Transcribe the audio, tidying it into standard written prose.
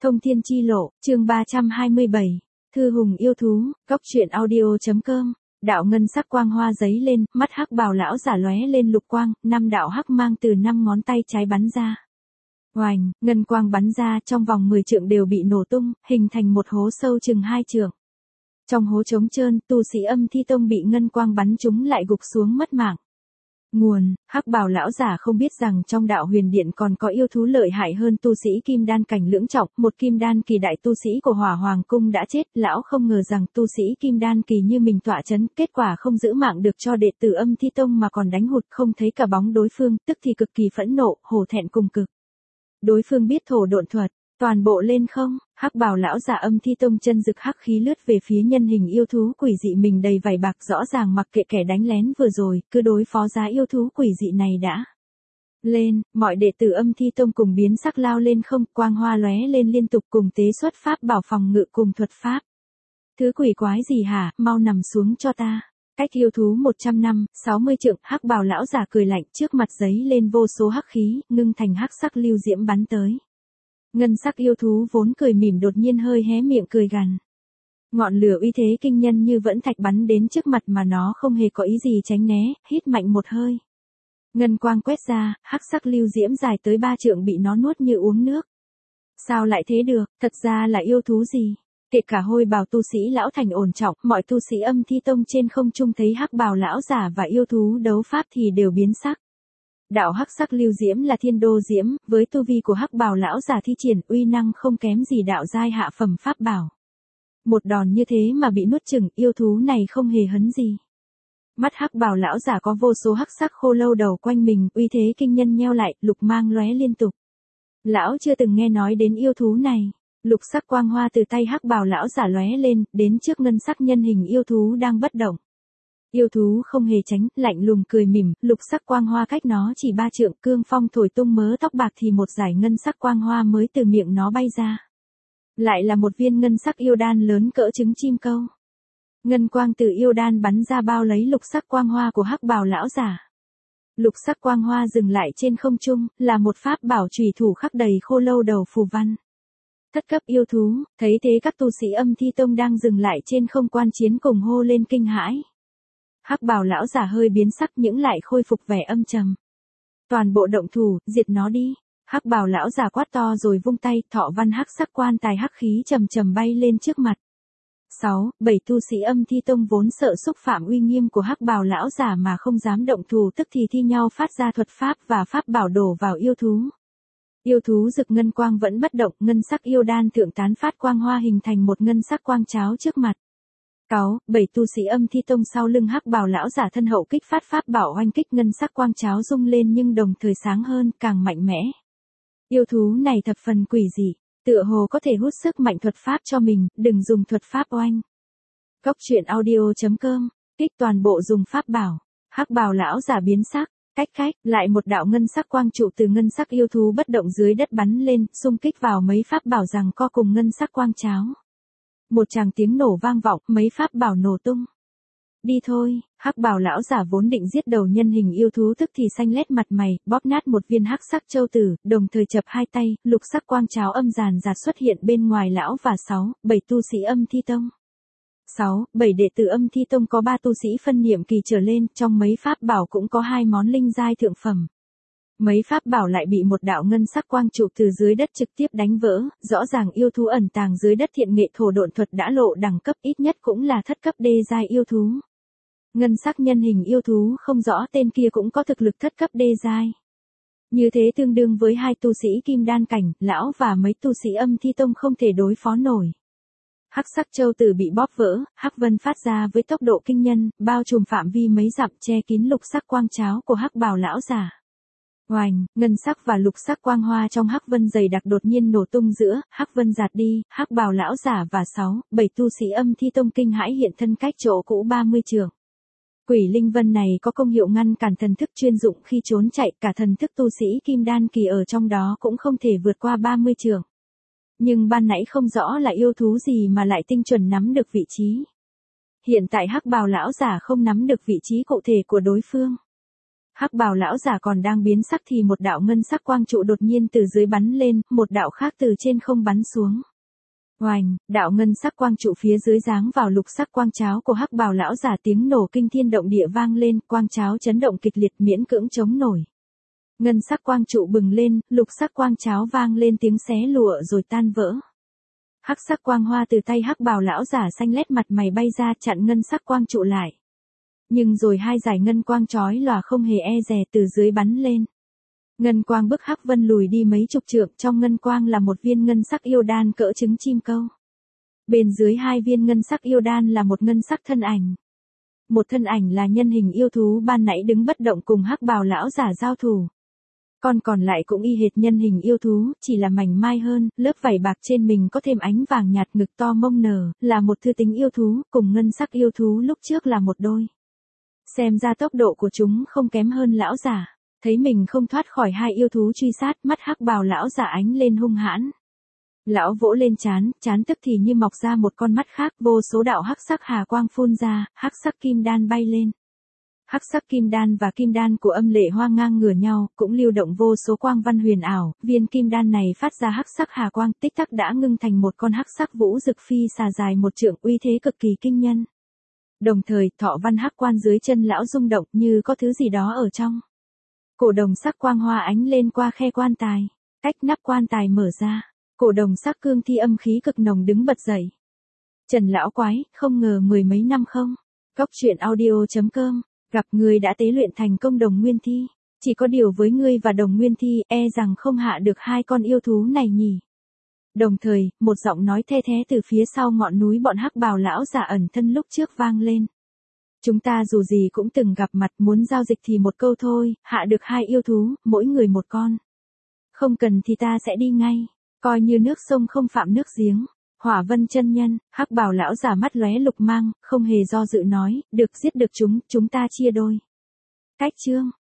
Thông thiên chi lộ, chương 327, Thư hùng yêu thú, góc truyện audio.com. Đạo ngân sắc quang hoa giấy lên, mắt hắc bào lão giả lóe lên lục quang, 5 đạo hắc mang từ 5 ngón tay trái bắn ra. Oành, ngân quang bắn ra, trong vòng 10 trượng đều bị nổ tung, hình thành một hố sâu chừng 2 trượng. Trong hố trống trơn, tu sĩ Âm Thi Tông bị ngân quang bắn trúng lại gục xuống mất mạng. Nguồn, hắc bào lão giả không biết rằng trong đạo huyền điện còn có yêu thú lợi hại hơn tu sĩ kim đan cảnh lưỡng trọng, một kim đan kỳ đại tu sĩ của Hỏa Hoàng cung đã chết, lão không ngờ rằng tu sĩ kim đan kỳ như mình tọa chấn, kết quả không giữ mạng được cho đệ tử Âm Thi Tông mà còn đánh hụt, không thấy cả bóng đối phương, tức thì cực kỳ phẫn nộ, hổ thẹn cùng cực. Đối phương biết thổ độn thuật, toàn bộ lên không, hắc bào lão giả Âm Thi Tông chân rực hắc khí lướt về phía nhân hình yêu thú quỷ dị mình đầy vảy bạc, rõ ràng mặc kệ kẻ đánh lén vừa rồi, cứ đối phó giá yêu thú quỷ dị này đã. Lên, mọi đệ tử Âm Thi Tông cùng biến sắc lao lên không, quang hoa lóe lên liên tục cùng tế xuất pháp bảo phòng ngự cùng thuật pháp. Thứ quỷ quái gì hả, mau nằm xuống cho ta. Cách yêu thú 100 năm, 60 trượng, hắc bào lão giả cười lạnh, trước mặt giấy lên vô số hắc khí, ngưng thành hắc sắc lưu diễm bắn tới. Ngân sắc yêu thú vốn cười mỉm đột nhiên hơi hé miệng cười gằn. Ngọn lửa uy thế kinh nhân như vẫn thạch bắn đến trước mặt mà nó không hề có ý gì tránh né, hít mạnh một hơi. Ngân quang quét ra, hắc sắc lưu diễm dài tới 3 trượng bị nó nuốt như uống nước. Sao lại thế được, thật ra là yêu thú gì? Kể cả hôi bào tu sĩ lão thành ổn trọng, mọi tu sĩ Âm Thi Tông trên không trung thấy hắc bào lão giả và yêu thú đấu pháp thì đều biến sắc. Đạo hắc sắc lưu diễm là thiên đô diễm, với tu vi của hắc bào lão giả thi triển uy năng không kém gì đạo giai hạ phẩm pháp bảo. Một đòn như thế mà bị nuốt chửng, yêu thú này không hề hấn gì. Mắt hắc bào lão giả có vô số hắc sắc khô lâu đầu quanh mình, uy thế kinh nhân nheo lại, lục mang lóe liên tục. Lão chưa từng nghe nói đến yêu thú này. Lục sắc quang hoa từ tay hắc bào lão giả lóe lên, đến trước ngân sắc nhân hình yêu thú đang bất động. Yêu thú không hề tránh, lạnh lùng cười mỉm, lục sắc quang hoa cách nó chỉ 3 trượng, cương phong thổi tung mớ tóc bạc thì một dải ngân sắc quang hoa mới từ miệng nó bay ra. Lại là một viên ngân sắc yêu đan lớn cỡ trứng chim câu. Ngân quang từ yêu đan bắn ra bao lấy lục sắc quang hoa của hắc bào lão giả. Lục sắc quang hoa dừng lại trên không trung, là một pháp bảo chùy thủ khắc đầy khô lâu đầu phù văn. Thất cấp yêu thú, thấy thế các tu sĩ Âm Thi Tông đang dừng lại trên không quan chiến cùng hô lên kinh hãi. Hắc bào lão giả hơi biến sắc những lại khôi phục vẻ âm trầm. Toàn bộ động thủ, diệt nó đi. Hắc bào lão giả quát to rồi vung tay, thọ văn hắc sắc quan tài hắc khí trầm trầm bay lên trước mặt. 7 tu sĩ Âm Thi Tông vốn sợ xúc phạm uy nghiêm của hắc bào lão giả mà không dám động thủ, tức thì thi nhau phát ra thuật pháp và pháp bảo đổ vào yêu thú. Yêu thú rực ngân quang vẫn bất động, ngân sắc yêu đan thượng tán phát quang hoa hình thành một ngân sắc quang cháo trước mặt. 7 tu sĩ Âm Thi Tông sau lưng hắc bào lão giả thân hậu kích phát pháp bảo oanh kích, ngân sắc quang cháo rung lên nhưng đồng thời sáng hơn, càng mạnh mẽ. Yêu thú này thập phần quỷ dị, tựa hồ có thể hút sức mạnh thuật pháp cho mình, đừng dùng thuật pháp oanh. Góc truyện audio.com, kích toàn bộ dùng pháp bảo, hắc bào lão giả biến sắc. Cách, lại một đạo ngân sắc quang trụ từ ngân sắc yêu thú bất động dưới đất bắn lên, xung kích vào mấy pháp bảo rằng co cùng ngân sắc quang cháo. Một tràng tiếng nổ vang vọng, mấy pháp bảo nổ tung. Đi thôi, hắc bào lão giả vốn định giết đầu nhân hình yêu thú tức thì xanh lét mặt mày, bóp nát một viên hắc sắc châu tử, đồng thời chập hai tay, lục sắc quang cháo âm ràn rạt xuất hiện bên ngoài lão và 7 tu sĩ Âm Thi Tông. 7 đệ tử Âm Thi Tông có 3 tu sĩ phân niệm kỳ trở lên, trong mấy pháp bảo cũng có 2 món linh giai thượng phẩm. Mấy pháp bảo lại bị một đạo ngân sắc quang trụ từ dưới đất trực tiếp đánh vỡ, rõ ràng yêu thú ẩn tàng dưới đất thiện nghệ thổ độn thuật đã lộ đẳng cấp, ít nhất cũng là thất cấp đê giai yêu thú. Ngân sắc nhân hình yêu thú không rõ tên kia cũng có thực lực thất cấp đê giai. Như thế tương đương với 2 tu sĩ kim đan cảnh, lão và mấy tu sĩ Âm Thi Tông không thể đối phó nổi. Hắc sắc châu tử bị bóp vỡ, hắc vân phát ra với tốc độ kinh nhân, bao trùm phạm vi mấy dặm che kín lục sắc quang cháo của hắc bào lão giả. Oành, ngân sắc và lục sắc quang hoa trong hắc vân dày đặc đột nhiên nổ tung giữa, hắc vân giạt đi, hắc bào lão giả và 7 tu sĩ Âm Thi Tông kinh hãi hiện thân cách chỗ cũ 30 trượng. Quỷ linh vân này có công hiệu ngăn cản thần thức chuyên dụng khi trốn chạy, cả thần thức tu sĩ kim đan kỳ ở trong đó cũng không thể vượt qua 30 trượng. Nhưng ban nãy không rõ là yêu thú gì mà lại tinh chuẩn nắm được vị trí. Hiện tại hắc bào lão giả không nắm được vị trí cụ thể của đối phương. Hắc bào lão giả còn đang biến sắc thì một đạo ngân sắc quang trụ đột nhiên từ dưới bắn lên, một đạo khác từ trên không bắn xuống. Oành, đạo ngân sắc quang trụ phía dưới giáng vào lục sắc quang cháo của hắc bào lão giả, tiếng nổ kinh thiên động địa vang lên, quang cháo chấn động kịch liệt miễn cưỡng chống nổi. Ngân sắc quang trụ bừng lên, lục sắc quang cháo vang lên tiếng xé lụa rồi tan vỡ. Hắc sắc quang hoa từ tay hắc bào lão giả xanh lét mặt mày bay ra chặn ngân sắc quang trụ lại. Nhưng rồi hai dải ngân quang chói lòa không hề e dè từ dưới bắn lên. Ngân quang bức hắc vân lùi đi mấy chục trượng, trong ngân quang là một viên ngân sắc yêu đan cỡ trứng chim câu. Bên dưới hai viên ngân sắc yêu đan là một ngân sắc thân ảnh. Một thân ảnh là nhân hình yêu thú ban nãy đứng bất động cùng hắc bào lão giả giao thủ. Còn lại cũng y hệt nhân hình yêu thú, chỉ là mảnh mai hơn, lớp vảy bạc trên mình có thêm ánh vàng nhạt, ngực to mông nở, là một thư tính yêu thú, cùng ngân sắc yêu thú lúc trước là một đôi. Xem ra tốc độ của chúng không kém hơn lão giả. Thấy mình không thoát khỏi hai yêu thú truy sát, mắt hắc bào lão giả ánh lên hung hãn. Lão vỗ lên trán tức thì như mọc ra một con mắt khác, vô số đạo hắc sắc hà quang phun ra, hắc sắc kim đan bay lên. Hắc sắc kim đan và kim đan của Âm Lệ Hoa ngang ngửa nhau, cũng lưu động vô số quang văn huyền ảo, viên kim đan này phát ra hắc sắc hà quang, tích tắc đã ngưng thành một con hắc sắc vũ dực phi xà dài một trượng, uy thế cực kỳ kinh nhân. Đồng thời, thọ văn hắc quan dưới chân lão rung động như có thứ gì đó ở trong. Cổ đồng sắc quang hoa ánh lên qua khe quan tài, cách nắp quan tài mở ra, cổ đồng sắc cương thi âm khí cực nồng đứng bật dậy. Trần lão quái, không ngờ mười mấy năm không. Góc truyện audio.com, gặp người đã tế luyện thành công đồng nguyên thi, chỉ có điều với ngươi và đồng nguyên thi, e rằng không hạ được hai con yêu thú này nhỉ. Đồng thời, một giọng nói the thé từ phía sau ngọn núi bọn hắc bào lão giả ẩn thân lúc trước vang lên. Chúng ta dù gì cũng từng gặp mặt, muốn giao dịch thì một câu thôi, hạ được hai yêu thú, mỗi người một con. Không cần thì ta sẽ đi ngay, coi như nước sông không phạm nước giếng. Hỏa Vân chân nhân, hắc bào lão giả mắt lóe lục mang, không hề do dự nói, được, giết được chúng ta chia đôi. Cách chương